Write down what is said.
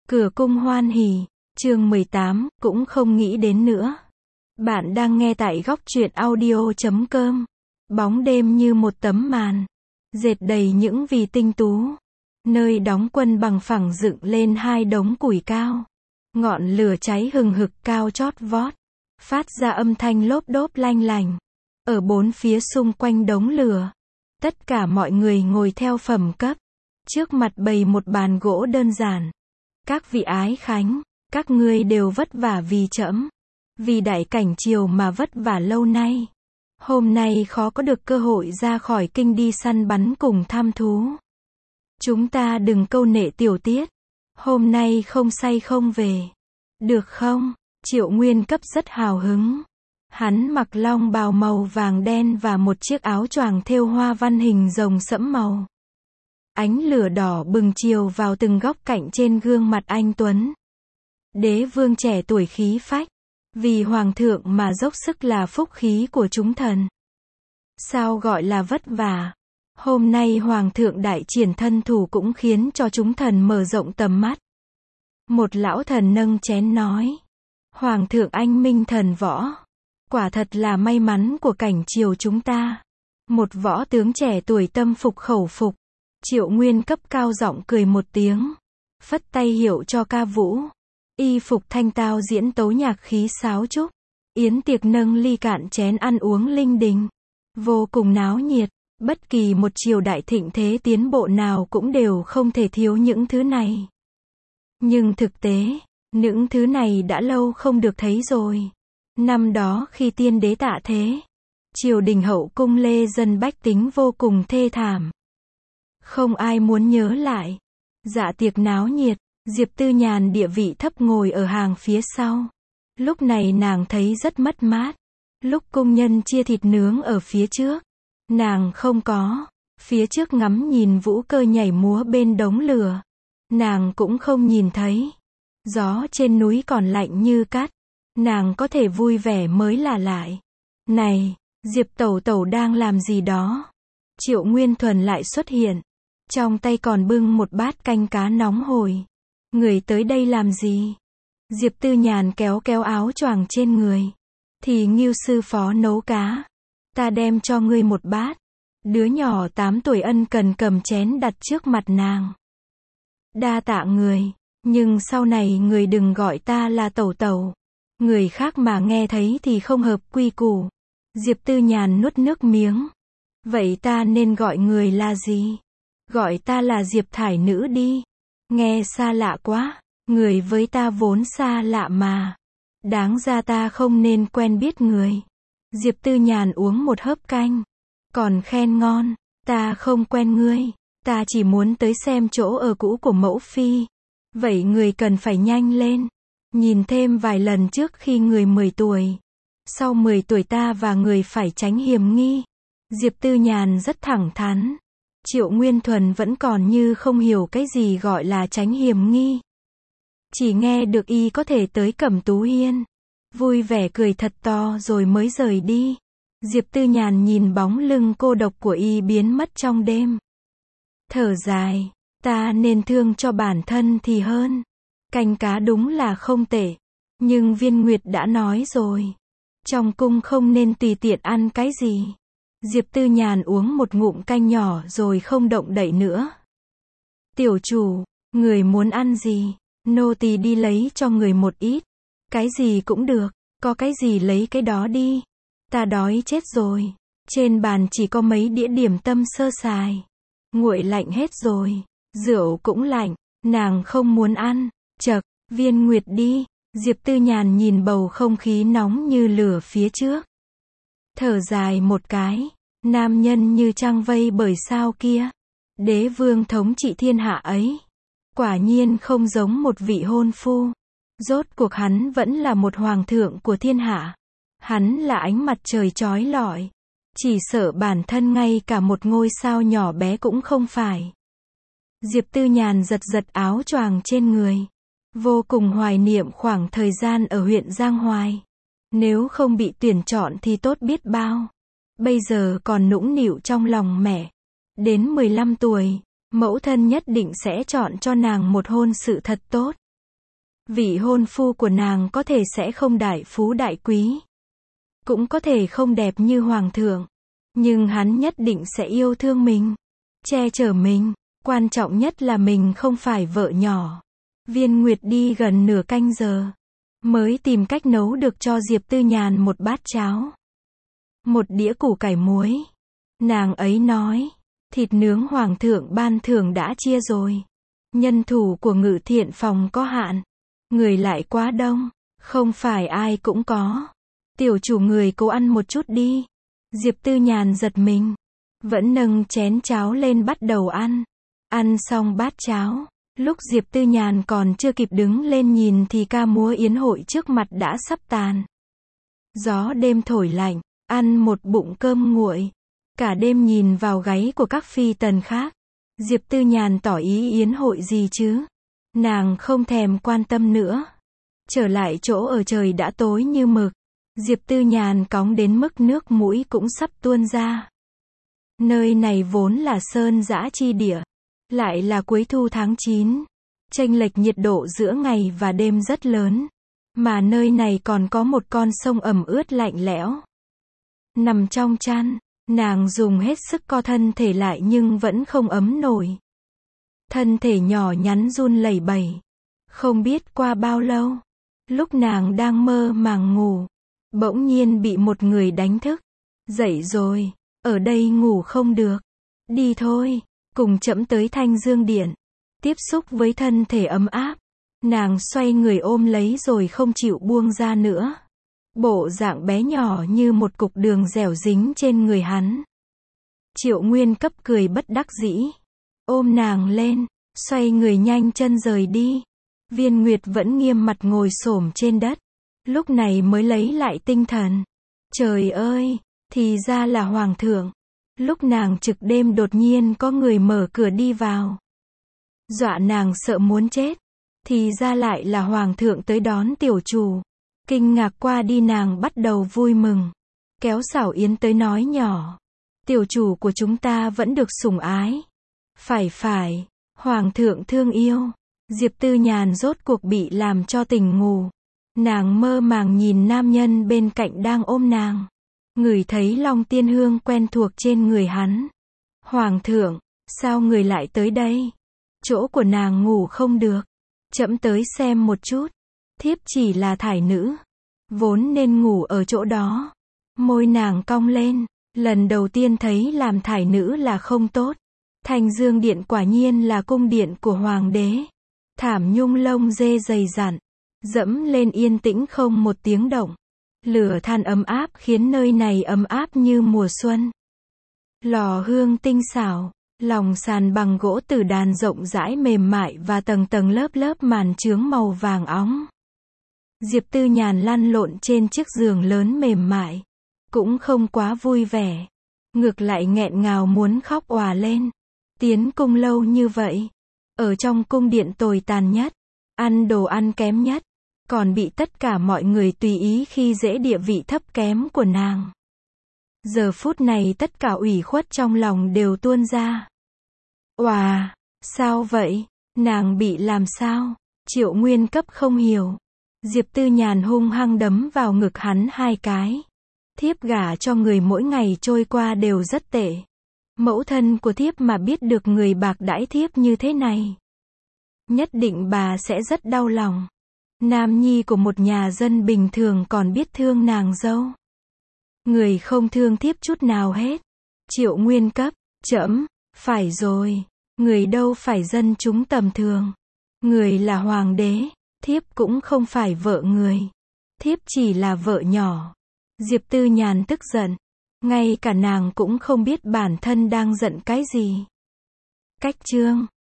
Cửa cung hoan hỉ, chương 18, cũng không nghĩ đến nữa. Bạn đang nghe tại góc truyện audio.com. Bóng đêm như một tấm màn, dệt đầy những vì tinh tú. Nơi đóng quân bằng phẳng dựng lên hai đống củi cao. Ngọn lửa cháy hừng hực cao chót vót, phát ra âm thanh lốp đốp lanh lành. Ở bốn phía xung quanh đống lửa, tất cả mọi người ngồi theo phẩm cấp. Trước mặt bày một bàn gỗ đơn giản. Các vị ái khánh, các ngươi đều vất vả vì trẫm, vì đại cảnh triều mà vất vả lâu nay. Hôm nay khó có được cơ hội ra khỏi kinh đi săn bắn cùng tham thú. Chúng ta đừng câu nệ tiểu tiết. Hôm nay không say không về. Được không? Triệu Nguyên Cấp rất hào hứng. Hắn mặc long bào màu vàng đen và một chiếc áo choàng thêu hoa văn hình rồng sẫm màu. Ánh lửa đỏ bừng chiếu vào từng góc cạnh trên gương mặt anh tuấn. Đế vương trẻ tuổi khí phách, vì hoàng thượng mà dốc sức là phúc khí của chúng thần. Sao gọi là vất vả? Hôm nay hoàng thượng đại triển thân thủ cũng khiến cho chúng thần mở rộng tầm mắt. Một lão thần nâng chén nói: Hoàng thượng anh minh thần võ, quả thật là may mắn của cảnh triều chúng ta. Một võ tướng trẻ tuổi tâm phục khẩu phục. Triệu Nguyên Cấp cao giọng cười một tiếng, phất tay hiệu cho ca vũ. Y phục thanh tao diễn tấu nhạc khí sáo trúc. Yến tiệc nâng ly cạn chén ăn uống linh đình, vô cùng náo nhiệt. Bất kỳ một triều đại thịnh thế tiến bộ nào cũng đều không thể thiếu những thứ này. Nhưng thực tế, những thứ này đã lâu không được thấy rồi. Năm đó khi tiên đế tạ thế, triều đình hậu cung lê dân bách tính vô cùng thê thảm. Không ai muốn nhớ lại. Dạ tiệc náo nhiệt, Diệp Tư Nhàn địa vị thấp ngồi ở hàng phía sau. Lúc này nàng thấy rất mất mát. Lúc cung nhân chia thịt nướng ở phía trước, nàng không có. Phía trước ngắm nhìn vũ cơ nhảy múa bên đống lửa, nàng cũng không nhìn thấy. Gió trên núi còn lạnh như cát, nàng có thể vui vẻ mới là lại. Này, Diệp tẩu tẩu đang làm gì đó? Triệu Nguyên Thuần lại xuất hiện, trong tay còn bưng một bát canh cá nóng hổi. Người tới đây làm gì? Diệp Tư Nhàn kéo kéo áo choàng trên người. Thì Ngưu sư phó nấu cá. Ta đem cho ngươi một bát. Đứa nhỏ 8 tuổi ân cần cầm chén đặt trước mặt nàng. Đa tạ người, nhưng sau này người đừng gọi ta là tẩu tẩu. Người khác mà nghe thấy thì không hợp quy củ. Diệp Tư Nhàn nuốt nước miếng. Vậy ta nên gọi người là gì? Gọi ta là Diệp Thải Nữ đi. Nghe xa lạ quá, người với ta vốn xa lạ mà. Đáng ra ta không nên quen biết người. Diệp Tư Nhàn uống một hớp canh, còn khen ngon. Ta không quen ngươi, ta chỉ muốn tới xem chỗ ở cũ của mẫu phi. Vậy người cần phải nhanh lên, nhìn thêm vài lần trước khi người 10 tuổi. Sau 10 tuổi ta và người phải tránh hiểm nghi. Diệp Tư Nhàn rất thẳng thắn. Triệu Nguyên Thuần vẫn còn như không hiểu cái gì gọi là tránh hiểm nghi. Chỉ nghe được y có thể tới Cẩm Tú Hiên, vui vẻ cười thật to rồi mới rời đi. Diệp Tư Nhàn nhìn bóng lưng cô độc của y biến mất trong đêm. Thở dài, ta nên thương cho bản thân thì hơn. Canh cá đúng là không tệ, nhưng Viên Nguyệt đã nói rồi, trong cung không nên tùy tiện ăn cái gì. Diệp Tư Nhàn uống một ngụm canh nhỏ rồi không động đậy nữa. Tiểu chủ, người muốn ăn gì? Nô tỳ đi lấy cho người một ít. Cái gì cũng được, có cái gì lấy cái đó đi. Ta đói chết rồi. Trên bàn chỉ có mấy đĩa điểm tâm sơ sài. Nguội lạnh hết rồi. Rượu cũng lạnh, nàng không muốn ăn. Chậc, Viên Nguyệt đi. Diệp Tư Nhàn nhìn bầu không khí nóng như lửa phía trước. Thở dài một cái, nam nhân như trăng vây bởi sao kia. Đế vương thống trị thiên hạ ấy, quả nhiên không giống một vị hôn phu. Rốt cuộc hắn vẫn là một hoàng thượng của thiên hạ. Hắn là ánh mặt trời chói lọi. Chỉ sợ bản thân ngay cả một ngôi sao nhỏ bé cũng không phải. Diệp Tư Nhàn giật giật áo choàng trên người. Vô cùng hoài niệm khoảng thời gian ở huyện Giang Hoài. Nếu không bị tuyển chọn thì tốt biết bao. Bây giờ còn nũng nịu trong lòng mẹ. Đến 15 tuổi, mẫu thân nhất định sẽ chọn cho nàng một hôn sự thật tốt. Vị hôn phu của nàng có thể sẽ không đại phú đại quý, cũng có thể không đẹp như hoàng thượng, nhưng hắn nhất định sẽ yêu thương mình, che chở mình, quan trọng nhất là mình không phải vợ nhỏ. Viên Nguyệt đi gần nửa canh giờ, mới tìm cách nấu được cho Diệp Tư Nhàn một bát cháo, một đĩa củ cải muối. Nàng ấy nói, thịt nướng hoàng thượng ban thưởng đã chia rồi. Nhân thủ của Ngự Thiện phòng có hạn, người lại quá đông, không phải ai cũng có. Tiểu chủ người cố ăn một chút đi. Diệp Tư Nhàn giật mình, vẫn nâng chén cháo lên bắt đầu ăn. Ăn xong bát cháo, lúc Diệp Tư Nhàn còn chưa kịp đứng lên nhìn thì ca múa yến hội trước mặt đã sắp tàn. Gió đêm thổi lạnh, ăn một bụng cơm nguội, cả đêm nhìn vào gáy của các phi tần khác. Diệp Tư Nhàn tỏ ý yến hội gì chứ? Nàng không thèm quan tâm nữa. Trở lại chỗ ở trời đã tối như mực. Diệp Tư Nhàn cóng đến mức nước mũi cũng sắp tuôn ra. Nơi này vốn là sơn dã chi địa, lại là cuối thu tháng 9. Chênh lệch nhiệt độ giữa ngày và đêm rất lớn, mà nơi này còn có một con sông ẩm ướt lạnh lẽo. Nằm trong chăn, nàng dùng hết sức co thân thể lại nhưng vẫn không ấm nổi. Thân thể nhỏ nhắn run lẩy bẩy. Không biết qua bao lâu, lúc nàng đang mơ màng ngủ, bỗng nhiên bị một người đánh thức. Dậy rồi, ở đây ngủ không được. Đi thôi, cùng trẫm tới Thanh Dương Điện. Tiếp xúc với thân thể ấm áp, nàng xoay người ôm lấy rồi không chịu buông ra nữa. Bộ dạng bé nhỏ như một cục đường dẻo dính trên người hắn. Triệu Nguyên Cấp cười bất đắc dĩ, ôm nàng lên, xoay người nhanh chân rời đi. Viên Nguyệt vẫn nghiêm mặt ngồi xổm trên đất, lúc này mới lấy lại tinh thần. Trời ơi, thì ra là hoàng thượng. Lúc nàng trực đêm đột nhiên có người mở cửa đi vào, dọa nàng sợ muốn chết. Thì ra lại là hoàng thượng tới đón tiểu chủ. Kinh ngạc qua đi nàng bắt đầu vui mừng, kéo Xảo Yến tới nói nhỏ, tiểu chủ của chúng ta vẫn được sủng ái. Phải, hoàng thượng thương yêu. Diệp Tư Nhàn rốt cuộc bị làm cho tỉnh ngủ. Nàng mơ màng nhìn nam nhân bên cạnh đang ôm nàng, ngửi thấy long tiên hương quen thuộc trên người hắn. Hoàng thượng, sao người lại tới đây? Chỗ của nàng ngủ không được. Trẫm tới xem một chút. Thiếp chỉ là thải nữ, vốn nên ngủ ở chỗ đó. Môi nàng cong lên, lần đầu tiên thấy làm thải nữ là không tốt. Thanh Dương Điện quả nhiên là cung điện của hoàng đế. Thảm nhung lông dê dày dặn, dẫm lên yên tĩnh không một tiếng động. Lửa than ấm áp khiến nơi này ấm áp như mùa xuân. Lò hương tinh xảo, lòng sàn bằng gỗ tử đàn rộng rãi mềm mại và tầng tầng lớp lớp màn chướng màu vàng óng. Diệp Tư Nhàn lăn lộn trên chiếc giường lớn mềm mại, cũng không quá vui vẻ, ngược lại nghẹn ngào muốn khóc òa lên. Tiến cung lâu như vậy, ở trong cung điện tồi tàn nhất, ăn đồ ăn kém nhất, còn bị tất cả mọi người tùy ý khi dễ địa vị thấp kém của nàng. Giờ phút này tất cả ủy khuất trong lòng đều tuôn ra. Oà, sao vậy? Nàng bị làm sao? Triệu Nguyên Cấp không hiểu. Diệp Tư Nhàn hung hăng đấm vào ngực hắn 2 cái. Thiếp gả cho người mỗi ngày trôi qua đều rất tệ. Mẫu thân của thiếp mà biết được người bạc đãi thiếp như thế này, nhất định bà sẽ rất đau lòng. Nam nhi của một nhà dân bình thường còn biết thương nàng dâu, người không thương thiếp chút nào hết. Triệu Nguyên Cấp, trẫm, phải rồi, người đâu phải dân chúng tầm thường. Người là hoàng đế, thiếp cũng không phải vợ người. Thiếp chỉ là vợ nhỏ. Diệp Tư Nhàn tức giận, ngay cả nàng cũng không biết bản thân đang giận cái gì. Cách chương